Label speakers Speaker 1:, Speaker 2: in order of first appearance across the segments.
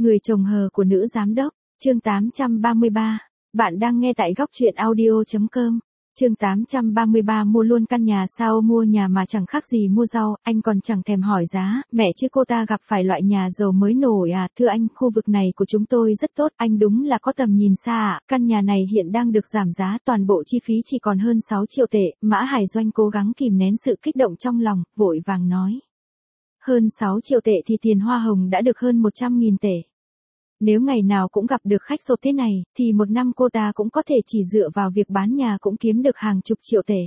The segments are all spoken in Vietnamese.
Speaker 1: Người chồng hờ của nữ giám đốc, chương 833. Bạn đang nghe tại góc truyện audio.com. Chương 833 mua luôn căn nhà sao mua nhà mà chẳng khác gì mua rau, anh còn chẳng thèm hỏi giá, mẹ chứ cô ta gặp phải loại nhà giàu mới nổi à, thưa anh, khu vực này của chúng tôi rất tốt, anh đúng là có tầm nhìn xa ạ, căn nhà này hiện đang được giảm giá, toàn bộ chi phí chỉ còn hơn 6 triệu tệ, Mã Hải Doanh cố gắng kìm nén sự kích động trong lòng, vội vàng nói. Hơn 6 triệu tệ thì tiền hoa hồng đã được hơn 100.000 tệ. Nếu ngày nào cũng gặp được khách sộp thế này, thì một năm cô ta cũng có thể chỉ dựa vào việc bán nhà cũng kiếm được hàng chục triệu tệ.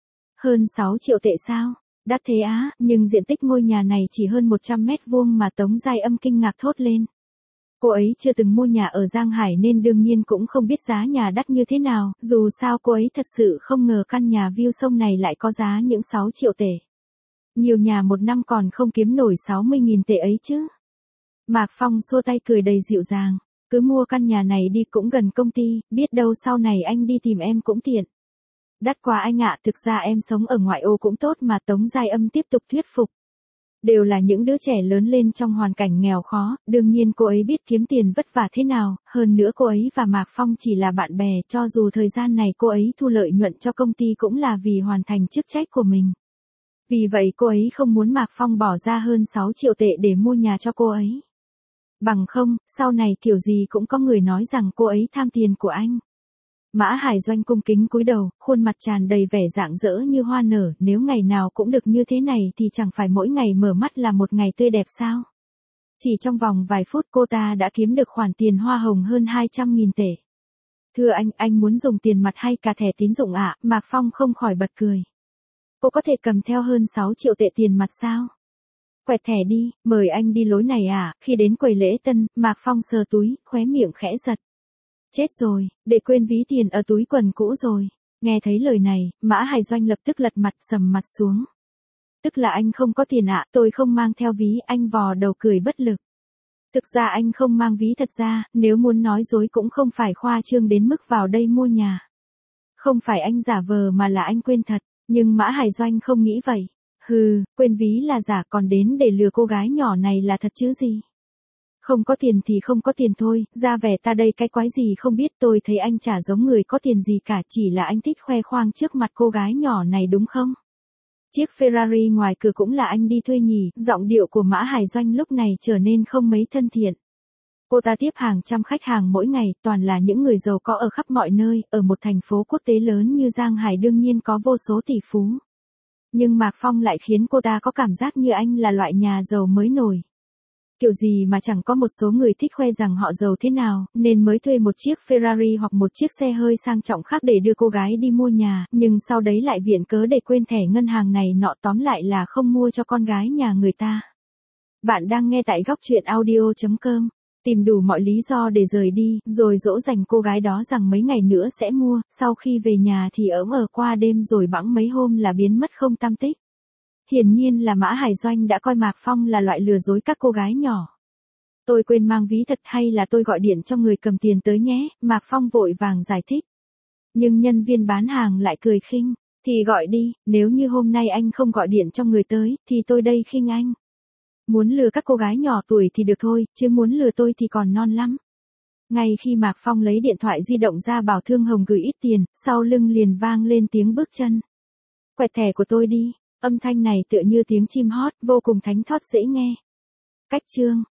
Speaker 1: Hơn 6 triệu tệ sao? Đắt thế á, nhưng diện tích ngôi nhà này chỉ hơn 100 mét vuông mà Tống Giai Âm kinh ngạc thốt lên. Cô ấy chưa từng mua nhà ở Giang Hải nên đương nhiên cũng không biết giá nhà đắt như thế nào, dù sao cô ấy thật sự không ngờ căn nhà view sông này lại có giá những 6 triệu tệ. Nhiều nhà một năm còn không kiếm nổi 60.000 tệ ấy chứ. Mạc Phong xua tay cười đầy dịu dàng, cứ mua căn nhà này đi cũng gần công ty, biết đâu sau này anh đi tìm em cũng tiện. Đắt quá anh ạ, thực ra em sống ở ngoại ô cũng tốt mà. Tống Giai Âm tiếp tục thuyết phục. Đều là những đứa trẻ lớn lên trong hoàn cảnh nghèo khó, đương nhiên cô ấy biết kiếm tiền vất vả thế nào, hơn nữa cô ấy và Mạc Phong chỉ là bạn bè, cho dù thời gian này cô ấy thu lợi nhuận cho công ty cũng là vì hoàn thành chức trách của mình. Vì vậy cô ấy không muốn Mạc Phong bỏ ra hơn 6 triệu tệ để mua nhà cho cô ấy. Bằng không, sau này kiểu gì cũng có người nói rằng cô ấy tham tiền của anh. Mã Hải Doanh cung kính cúi đầu, khuôn mặt tràn đầy vẻ rạng rỡ như hoa nở, nếu ngày nào cũng được như thế này thì chẳng phải mỗi ngày mở mắt là một ngày tươi đẹp sao? Chỉ trong vòng vài phút cô ta đã kiếm được khoản tiền hoa hồng hơn 200.000 tệ. Thưa anh muốn dùng tiền mặt hay cả thẻ tín dụng ạ? Mạc Phong không khỏi bật cười. Cô có thể cầm theo hơn 6 triệu tệ tiền mặt sao? Quẹt thẻ đi, mời anh đi lối này à? Khi đến quầy lễ tân, Mạc Phong sờ túi, khóe miệng khẽ giật. Chết rồi, để quên ví tiền ở túi quần cũ rồi. Nghe thấy lời này, Mã Hải Doanh lập tức lật mặt sầm mặt xuống. Tức là anh không có tiền ạ, tôi không mang theo ví, anh vò đầu cười bất lực. Thực ra anh không mang ví thật ra, nếu muốn nói dối cũng không phải khoa trương đến mức vào đây mua nhà. Không phải anh giả vờ mà là anh quên thật, nhưng Mã Hải Doanh không nghĩ vậy. Hừ, quên ví là giả còn đến để lừa cô gái nhỏ này là thật chứ gì. Không có tiền thì không có tiền thôi, ra vẻ ta đây cái quái gì không biết, tôi thấy anh chả giống người có tiền gì cả, chỉ là anh thích khoe khoang trước mặt cô gái nhỏ này đúng không? Chiếc Ferrari ngoài cửa cũng là anh đi thuê nhỉ? Giọng điệu của Mã Hải Doanh lúc này trở nên không mấy thân thiện. Cô ta tiếp hàng trăm khách hàng mỗi ngày, toàn là những người giàu có ở khắp mọi nơi, ở một thành phố quốc tế lớn như Giang Hải đương nhiên có vô số tỷ phú. Nhưng Mạc Phong lại khiến cô ta có cảm giác như anh là loại nhà giàu mới nổi. Kiểu gì mà chẳng có một số người thích khoe rằng họ giàu thế nào, nên mới thuê một chiếc Ferrari hoặc một chiếc xe hơi sang trọng khác để đưa cô gái đi mua nhà, nhưng sau đấy lại viện cớ để quên thẻ ngân hàng này nọ, tóm lại là không mua cho con gái nhà người ta. Bạn đang nghe tại góc truyện audio.com. Tìm đủ mọi lý do để rời đi, rồi dỗ dành cô gái đó rằng mấy ngày nữa sẽ mua, sau khi về nhà thì ở qua đêm rồi bẵng mấy hôm là biến mất không tăm tích. Hiển nhiên là Mã Hải Doanh đã coi Mạc Phong là loại lừa dối các cô gái nhỏ. Tôi quên mang ví thật hay là tôi gọi điện cho người cầm tiền tới nhé, Mạc Phong vội vàng giải thích. Nhưng nhân viên bán hàng lại cười khinh, thì gọi đi, nếu như hôm nay anh không gọi điện cho người tới, thì tôi đây khinh anh. Muốn lừa các cô gái nhỏ tuổi thì được thôi, chứ muốn lừa tôi thì còn non lắm. Ngay khi Mạc Phong lấy điện thoại di động ra bảo Thương Hồng gửi ít tiền, sau lưng liền vang lên tiếng bước chân. Quẹt thẻ của tôi đi, âm thanh này tựa như tiếng chim hót, vô cùng thánh thót dễ nghe. Cách chương